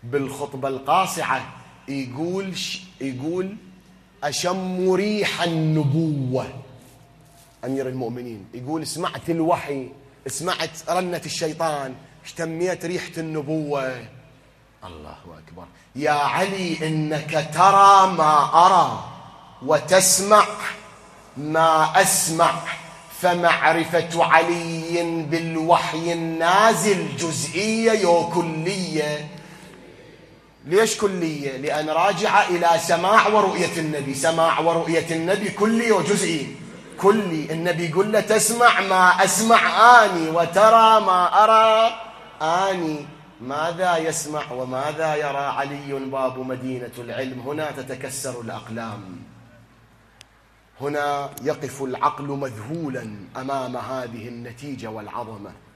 بالخطبة القاصعة يقول أشم ريح النبوة. أمير المؤمنين يقول سمعت الوحي، سمعت رنة الشيطان، اشتميت ريحة النبوة. الله أكبر. يا علي إنك ترى ما أرى وتسمع ما أسمع، فمعرفة علي بالوحي النازل جزئية يو كلية. ليش كلية؟ لأن راجعة إلى سماع ورؤية النبي. سماع ورؤية النبي كلي وجزئي. كلي. النبي يقول له تسمع ما أسمع آني وترى ما أرى آني. ماذا يسمع وماذا يرى علي باب مدينة العلم؟ هنا تتكسر الأقلام، هنا يقف العقل مذهولا أمام هذه النتيجة والعظمة.